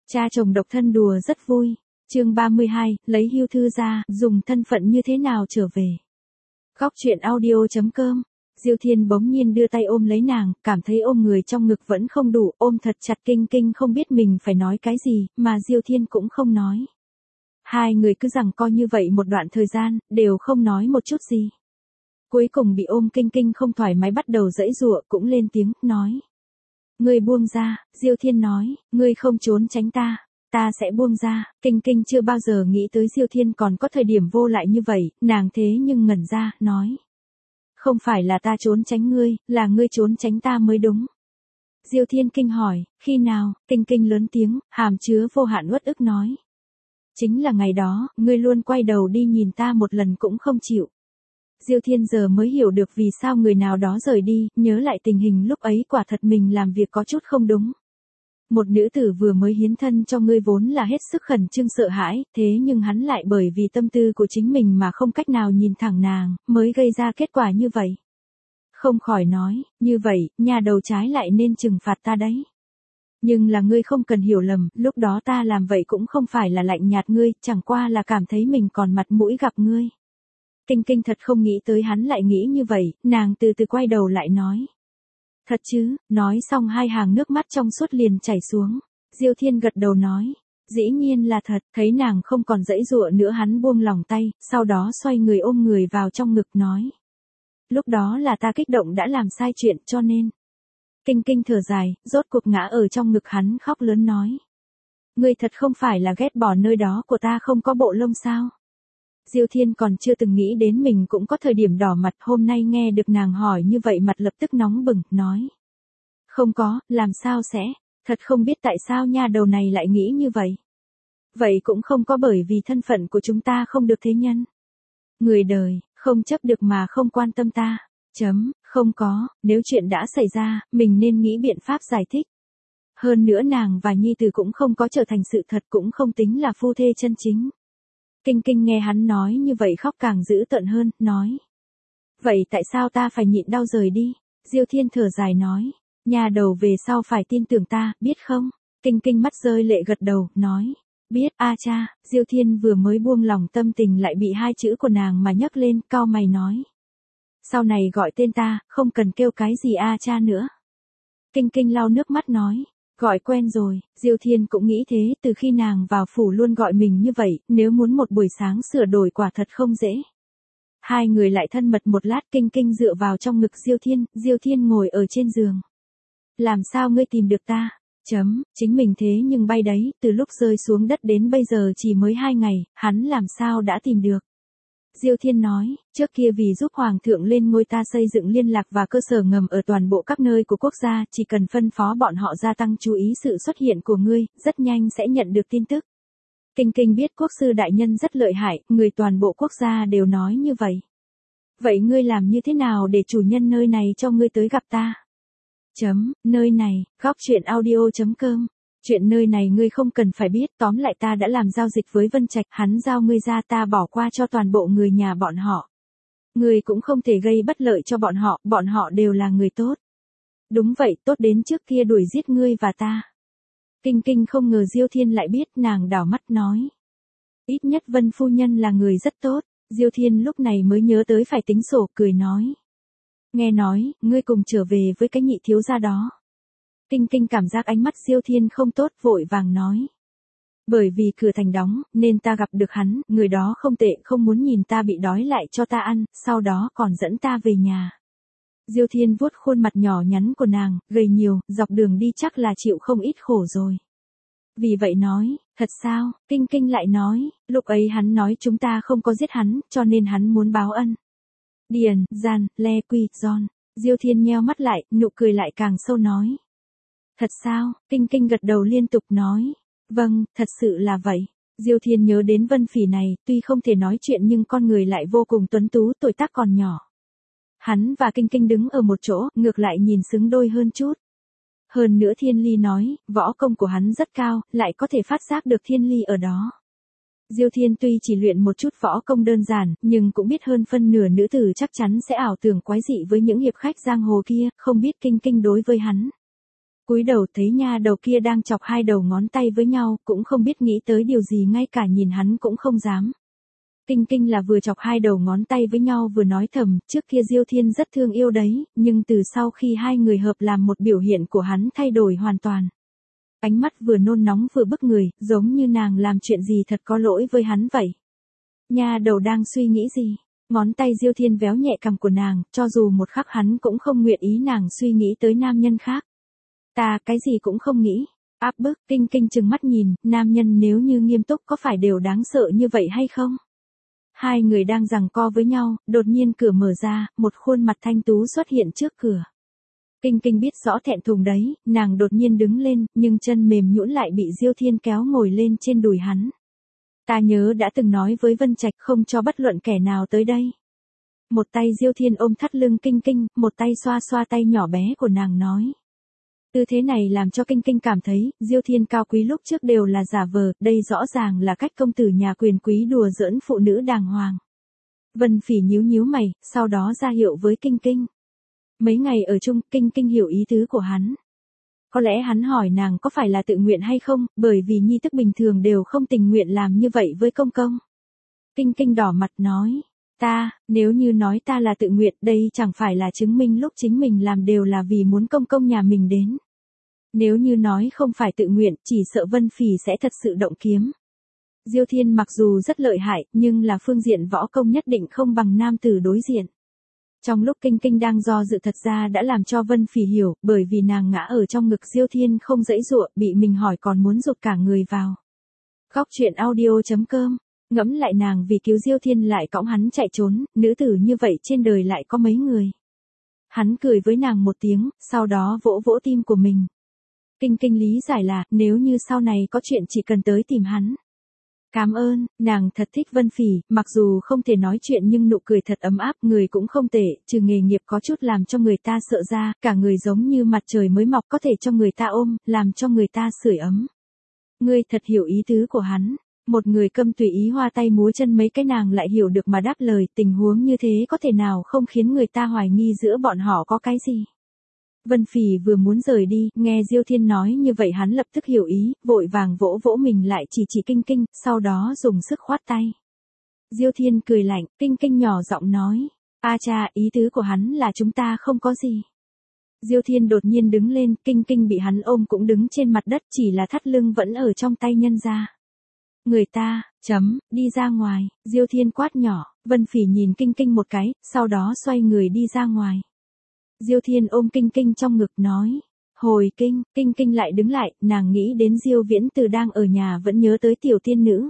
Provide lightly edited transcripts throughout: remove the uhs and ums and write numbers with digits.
Cha chồng độc thân đùa rất vui. Chương 32, lấy hưu thư ra, dùng thân phận như thế nào trở về. Góc truyện audio.com. Diêu Thiên bỗng nhiên đưa tay ôm lấy nàng, cảm thấy ôm người trong ngực vẫn không đủ, ôm thật chặt. Kinh Kinh không biết mình phải nói cái gì, mà Diêu Thiên cũng không nói. Hai người cứ giằng co như vậy một đoạn thời gian, đều không nói một chút gì. Cuối cùng bị ôm Kinh Kinh không thoải mái bắt đầu giãy giụa, cũng lên tiếng, nói. Ngươi buông ra. Diêu Thiên nói, ngươi không trốn tránh ta. Ta sẽ buông ra. Kinh Kinh chưa bao giờ nghĩ tới Diêu Thiên còn có thời điểm vô lại như vậy, nàng thế nhưng ngẩn ra, nói. Không phải là ta trốn tránh ngươi, là ngươi trốn tránh ta mới đúng. Diêu Thiên kinh hỏi, khi nào? Kinh Kinh lớn tiếng, hàm chứa vô hạn uất ức nói. Chính là ngày đó, ngươi luôn quay đầu đi nhìn ta một lần cũng không chịu. Diêu Thiên giờ mới hiểu được vì sao người nào đó rời đi, nhớ lại tình hình lúc ấy quả thật mình làm việc có chút không đúng. Một nữ tử vừa mới hiến thân cho ngươi vốn là hết sức khẩn trương sợ hãi, thế nhưng hắn lại bởi vì tâm tư của chính mình mà không cách nào nhìn thẳng nàng, mới gây ra kết quả như vậy. Không khỏi nói, như vậy, nhà đầu trái lại nên trừng phạt ta đấy. Nhưng là ngươi không cần hiểu lầm, lúc đó ta làm vậy cũng không phải là lạnh nhạt ngươi, chẳng qua là cảm thấy mình còn mặt mũi gặp ngươi. Kinh Kinh thật không nghĩ tới hắn lại nghĩ như vậy, nàng từ từ quay đầu lại nói. Thật chứ, nói xong hai hàng nước mắt trong suốt liền chảy xuống. Diêu Thiên gật đầu nói. Dĩ nhiên là thật, thấy nàng không còn giãy giụa nữa hắn buông lòng tay, sau đó xoay người ôm người vào trong ngực nói. Lúc đó là ta kích động đã làm sai chuyện cho nên. Kinh Kinh thở dài, rốt cuộc ngã ở trong ngực hắn khóc lớn nói. Ngươi thật không phải là ghét bỏ nơi đó của ta không có bộ lông sao? Diêu Thiên còn chưa từng nghĩ đến mình cũng có thời điểm đỏ mặt, hôm nay nghe được nàng hỏi như vậy mặt lập tức nóng bừng, nói. Không có, làm sao sẽ, thật không biết tại sao nha đầu này lại nghĩ như vậy. Vậy cũng không có bởi vì thân phận của chúng ta không được thế nhân. Người đời, không chấp được mà không quan tâm ta. Không có, nếu chuyện đã xảy ra, mình nên nghĩ biện pháp giải thích. Hơn nữa nàng và Nhi Tử cũng không có trở thành sự thật cũng không tính là phu thê chân chính. Kinh Kinh nghe hắn nói như vậy khóc càng dữ tợn hơn, nói. Vậy tại sao ta phải nhịn đau rời đi? Diêu Thiên thở dài nói. Nhà đầu về sau phải tin tưởng ta, biết không? Kinh Kinh mắt rơi lệ gật đầu, nói. Biết, a cha. Diêu Thiên vừa mới buông lòng tâm tình lại bị hai chữ của nàng mà nhấc lên, cau mày nói. Sau này gọi tên ta, không cần kêu cái gì a cha nữa. Kinh Kinh lau nước mắt nói. Gọi quen rồi, Diêu Thiên cũng nghĩ thế, từ khi nàng vào phủ luôn gọi mình như vậy, nếu muốn một buổi sáng sửa đổi quả thật không dễ. Hai người lại thân mật một lát, Kinh Kinh dựa vào trong ngực Diêu Thiên ngồi ở trên giường. Làm sao ngươi tìm được ta? Chính mình thế nhưng bay đấy, từ lúc rơi xuống đất đến bây giờ chỉ mới 2 ngày, hắn làm sao đã tìm được? Diêu Thiên nói, trước kia vì giúp Hoàng thượng lên ngôi ta xây dựng liên lạc và cơ sở ngầm ở toàn bộ các nơi của quốc gia, chỉ cần phân phó bọn họ gia tăng chú ý sự xuất hiện của ngươi, rất nhanh sẽ nhận được tin tức. Kinh Kinh biết quốc sư đại nhân rất lợi hại, người toàn bộ quốc gia đều nói như vậy. Vậy ngươi làm như thế nào để chủ nhân nơi này cho ngươi tới gặp ta? Nơi này, góc truyện audio.com. Chuyện nơi này ngươi không cần phải biết, tóm lại ta đã làm giao dịch với Vân Trạch, hắn giao ngươi ra ta bỏ qua cho toàn bộ người nhà bọn họ. Ngươi cũng không thể gây bất lợi cho bọn họ đều là người tốt. Đúng vậy, tốt đến trước kia đuổi giết ngươi và ta. Kinh Kinh không ngờ Diêu Thiên lại biết, nàng đảo mắt nói. Ít nhất Vân phu nhân là người rất tốt, Diêu Thiên lúc này mới nhớ tới phải tính sổ, cười nói. Nghe nói, ngươi cùng trở về với cái nhị thiếu gia đó. Kinh Kinh cảm giác ánh mắt Diêu Thiên không tốt, vội vàng nói. Bởi vì cửa thành đóng, nên ta gặp được hắn, người đó không tệ, không muốn nhìn ta bị đói lại cho ta ăn, sau đó còn dẫn ta về nhà. Diêu Thiên vuốt khuôn mặt nhỏ nhắn của nàng, gầy nhiều, dọc đường đi chắc là chịu không ít khổ rồi. Vì vậy nói, thật sao? Kinh Kinh lại nói, lúc ấy hắn nói chúng ta không có giết hắn, cho nên hắn muốn báo ân. Điền, Gian, Le Quy, Giòn. Diêu Thiên nheo mắt lại, nụ cười lại càng sâu nói. Thật sao? Kinh Kinh gật đầu liên tục nói. Vâng, thật sự là vậy. Diêu Thiên nhớ đến Vân Phỉ này, tuy không thể nói chuyện nhưng con người lại vô cùng tuấn tú, tuổi tác còn nhỏ. Hắn và Kinh Kinh đứng ở một chỗ, ngược lại nhìn xứng đôi hơn chút. Hơn nữa Thiên Ly nói, võ công của hắn rất cao, lại có thể phát giác được Thiên Ly ở đó. Diêu Thiên tuy chỉ luyện một chút võ công đơn giản, nhưng cũng biết hơn phân nửa nữ tử chắc chắn sẽ ảo tưởng quái dị với những hiệp khách giang hồ kia, không biết Kinh Kinh đối với hắn. Cúi đầu thấy nha đầu kia đang chọc hai đầu ngón tay với nhau, cũng không biết nghĩ tới điều gì, ngay cả nhìn hắn cũng không dám. Kinh Kinh là vừa chọc hai đầu ngón tay với nhau vừa nói thầm, trước kia Diêu Thiên rất thương yêu đấy, nhưng từ sau khi hai người hợp làm một, biểu hiện của hắn thay đổi hoàn toàn. Ánh mắt vừa nôn nóng vừa bức người, giống như nàng làm chuyện gì thật có lỗi với hắn vậy. Nha đầu đang suy nghĩ gì? Ngón tay Diêu Thiên véo nhẹ cằm của nàng, cho dù một khắc hắn cũng không nguyện ý nàng suy nghĩ tới nam nhân khác. Ta cái gì cũng không nghĩ. Áp bức. Kinh Kinh trừng mắt nhìn, nam nhân nếu như nghiêm túc có phải đều đáng sợ như vậy hay không? Hai người đang giằng co với nhau, đột nhiên cửa mở ra, một khuôn mặt thanh tú xuất hiện trước cửa. Kinh Kinh biết rõ thẹn thùng đấy, nàng đột nhiên đứng lên, nhưng chân mềm nhũn lại bị Diêu Thiên kéo ngồi lên trên đùi hắn. Ta nhớ đã từng nói với Vân Trạch không cho bất luận kẻ nào tới đây. Một tay Diêu Thiên ôm thắt lưng Kinh Kinh, một tay xoa xoa tay nhỏ bé của nàng nói. Tư thế này làm cho Kinh Kinh cảm thấy, Diêu Thiên cao quý lúc trước đều là giả vờ, đây rõ ràng là cách công tử nhà quyền quý đùa giỡn phụ nữ đàng hoàng. Vân Phỉ nhíu nhíu mày, sau đó ra hiệu với Kinh Kinh. Mấy ngày ở chung, Kinh Kinh hiểu ý tứ của hắn. Có lẽ hắn hỏi nàng có phải là tự nguyện hay không, bởi vì nhi tức bình thường đều không tình nguyện làm như vậy với công công. Kinh Kinh đỏ mặt nói, nếu như nói ta là tự nguyện, đây chẳng phải là chứng minh lúc chính mình làm đều là vì muốn công công nhà mình đến. Nếu như nói không phải tự nguyện, chỉ sợ Vân Phỉ sẽ thật sự động kiếm. Diêu Thiên mặc dù rất lợi hại, nhưng là phương diện võ công nhất định không bằng nam tử đối diện. Trong lúc Kinh Kinh đang do dự thật ra đã làm cho Vân Phỉ hiểu, bởi vì nàng ngã ở trong ngực Diêu Thiên không dãy dụa, bị mình hỏi còn muốn giục cả người vào. Góc truyện audio.com. Ngẫm lại nàng vì cứu Diêu Thiên lại cõng hắn chạy trốn, nữ tử như vậy trên đời lại có mấy người. Hắn cười với nàng một tiếng, sau đó vỗ vỗ tim của mình. Kinh Kinh lý giải là, nếu như sau này có chuyện chỉ cần tới tìm hắn. Cảm ơn, nàng thật thích Vân Phỉ, mặc dù không thể nói chuyện nhưng nụ cười thật ấm áp, người cũng không tệ, trừ nghề nghiệp có chút làm cho người ta sợ ra, cả người giống như mặt trời mới mọc có thể cho người ta ôm, làm cho người ta sưởi ấm. Ngươi thật hiểu ý tứ của hắn. Một người câm tùy ý hoa tay múa chân mấy cái nàng lại hiểu được mà đáp lời, tình huống như thế có thể nào không khiến người ta hoài nghi giữa bọn họ có cái gì. Vân Phỉ vừa muốn rời đi, nghe Diêu Thiên nói như vậy hắn lập tức hiểu ý, vội vàng vỗ vỗ mình lại chỉ Kinh Kinh, sau đó dùng sức khoát tay. Diêu Thiên cười lạnh, Kinh Kinh nhỏ giọng nói, a cha, ý tứ của hắn là chúng ta không có gì. Diêu Thiên đột nhiên đứng lên, Kinh Kinh bị hắn ôm cũng đứng trên mặt đất, chỉ là thắt lưng vẫn ở trong tay nhân ra. Người ta, đi ra ngoài, Diêu Thiên quát nhỏ, Vân Phỉ nhìn Kinh Kinh một cái, sau đó xoay người đi ra ngoài. Diêu Thiên ôm Kinh Kinh trong ngực nói, hồi Kinh, Kinh Kinh lại đứng lại, nàng nghĩ đến Diêu Viễn Từ đang ở nhà vẫn nhớ tới tiểu tiên nữ.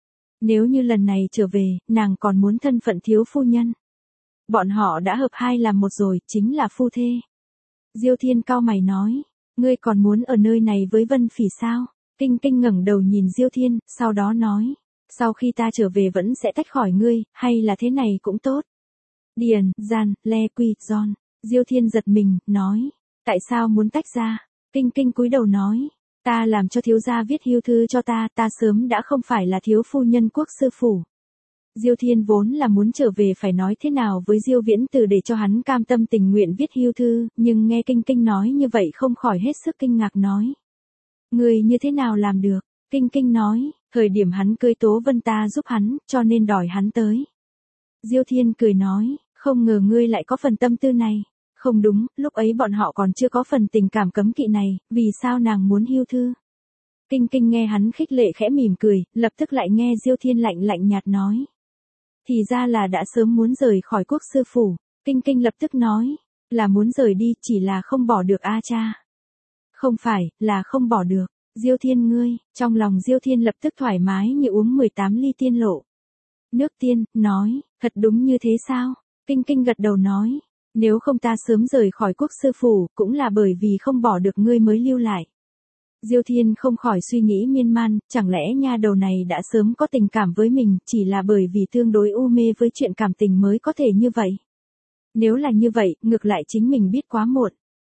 Nếu như lần này trở về, nàng còn muốn thân phận thiếu phu nhân. Bọn họ đã hợp hai làm một rồi, chính là phu thê. Diêu Thiên cau mày nói, ngươi còn muốn ở nơi này với Vân Phỉ sao? Kinh Kinh ngẩng đầu nhìn Diêu Thiên, sau đó nói, sau khi ta trở về vẫn sẽ tách khỏi ngươi, hay là thế này cũng tốt. Điền, Gian, Le Quy, Giòn. Diêu Thiên giật mình, nói, tại sao muốn tách ra? Kinh Kinh cúi đầu nói, ta làm cho thiếu gia viết hưu thư cho ta sớm đã không phải là thiếu phu nhân quốc sư phủ. Diêu Thiên vốn là muốn trở về phải nói thế nào với Diêu Viễn Từ để cho hắn cam tâm tình nguyện viết hưu thư, nhưng nghe Kinh Kinh nói như vậy không khỏi hết sức kinh ngạc nói. Người như thế nào làm được? Kinh Kinh nói, thời điểm hắn cưới Tố Vân ta giúp hắn, cho nên đòi hắn tới. Diêu Thiên cười nói, không ngờ ngươi lại có phần tâm tư này. Không đúng, lúc ấy bọn họ còn chưa có phần tình cảm cấm kỵ này, vì sao nàng muốn hưu thư? Kinh Kinh nghe hắn khích lệ khẽ mỉm cười, lập tức lại nghe Diêu Thiên lạnh lạnh nhạt nói. Thì ra là đã sớm muốn rời khỏi quốc sư phủ. Kinh Kinh lập tức nói, là muốn rời đi, chỉ là không bỏ được a cha. Không phải, là không bỏ được. Diêu Thiên ngươi, trong lòng Diêu Thiên lập tức thoải mái như uống 18 ly tiên lộ. Nước tiên, nói, thật đúng như thế sao? Kinh Kinh gật đầu nói, nếu không ta sớm rời khỏi quốc sư phủ, cũng là bởi vì không bỏ được ngươi mới lưu lại. Diêu Thiên không khỏi suy nghĩ miên man, chẳng lẽ nha đầu này đã sớm có tình cảm với mình, chỉ là bởi vì tương đối u mê với chuyện cảm tình mới có thể như vậy. Nếu là như vậy, ngược lại chính mình biết quá muộn.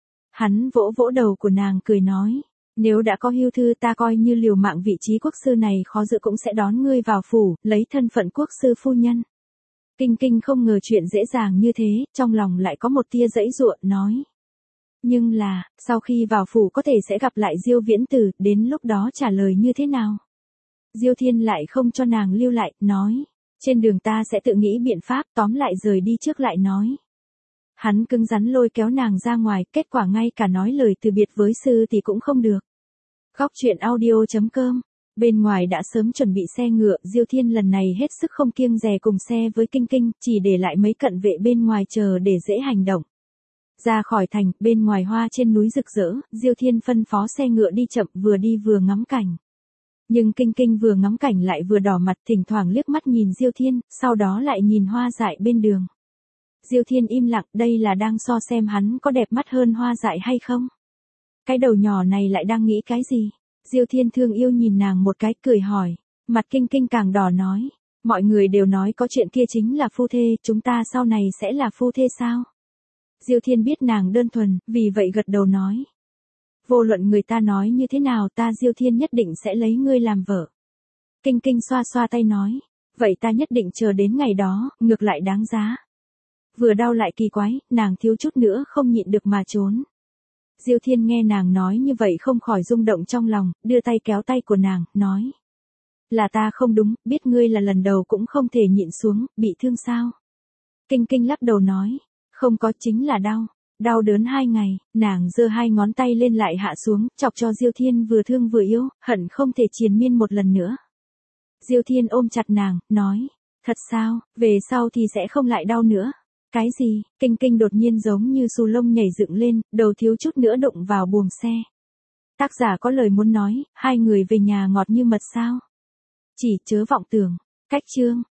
Hắn vỗ vỗ đầu của nàng cười nói, nếu đã có hưu thư ta coi như liều mạng vị trí quốc sư này khó giữ cũng sẽ đón ngươi vào phủ, lấy thân phận quốc sư phu nhân. Kinh Kinh không ngờ chuyện dễ dàng như thế, trong lòng lại có một tia dãy giụa, nói. Nhưng là, sau khi vào phủ có thể sẽ gặp lại Diêu Viễn Tử, đến lúc đó trả lời như thế nào? Diêu Thiên lại không cho nàng lưu lại, nói, trên đường ta sẽ tự nghĩ biện pháp, tóm lại rời đi trước lại nói. Hắn cứng rắn lôi kéo nàng ra ngoài, kết quả ngay cả nói lời từ biệt với sư thì cũng không được. Góc truyện audio.com. Bên ngoài đã sớm chuẩn bị xe ngựa, Diêu Thiên lần này hết sức không kiêng dè cùng xe với Kinh Kinh, chỉ để lại mấy cận vệ bên ngoài chờ để dễ hành động. Ra khỏi thành, bên ngoài hoa trên núi rực rỡ, Diêu Thiên phân phó xe ngựa đi chậm, vừa đi vừa ngắm cảnh. Nhưng Kinh Kinh vừa ngắm cảnh lại vừa đỏ mặt, thỉnh thoảng liếc mắt nhìn Diêu Thiên, sau đó lại nhìn hoa dại bên đường. Diêu Thiên im lặng, đây là đang so xem hắn có đẹp mắt hơn hoa dại hay không? Cái đầu nhỏ này lại đang nghĩ cái gì? Diêu Thiên thương yêu nhìn nàng một cái, cười hỏi. Mặt Kinh Kinh càng đỏ nói. Mọi người đều nói có chuyện kia chính là phu thê, chúng ta sau này sẽ là phu thê sao? Diêu Thiên biết nàng đơn thuần, vì vậy gật đầu nói. Vô luận người ta nói như thế nào, ta Diêu Thiên nhất định sẽ lấy ngươi làm vợ. Kinh Kinh xoa xoa tay nói. Vậy ta nhất định chờ đến ngày đó, ngược lại đáng giá. Vừa đau lại kỳ quái, nàng thiếu chút nữa không nhịn được mà trốn. Diêu Thiên nghe nàng nói như vậy không khỏi rung động trong lòng, đưa tay kéo tay của nàng, nói. Là ta không đúng, biết ngươi là lần đầu cũng không thể nhịn xuống, bị thương sao? Kinh Kinh lắc đầu nói. Không có, chính là đau. Đau đớn 2 ngày, nàng giơ 2 ngón tay lên lại hạ xuống, chọc cho Diêu Thiên vừa thương vừa yếu, hận không thể triền miên một lần nữa. Diêu Thiên ôm chặt nàng, nói. Thật sao, về sau thì sẽ không lại đau nữa. Cái gì? Kinh Kinh đột nhiên giống như xù lông nhảy dựng lên, đầu thiếu chút nữa đụng vào buồng xe. Tác giả có lời muốn nói, hai người về nhà ngọt như mật sao? Chỉ chớ vọng tưởng. Cách chương.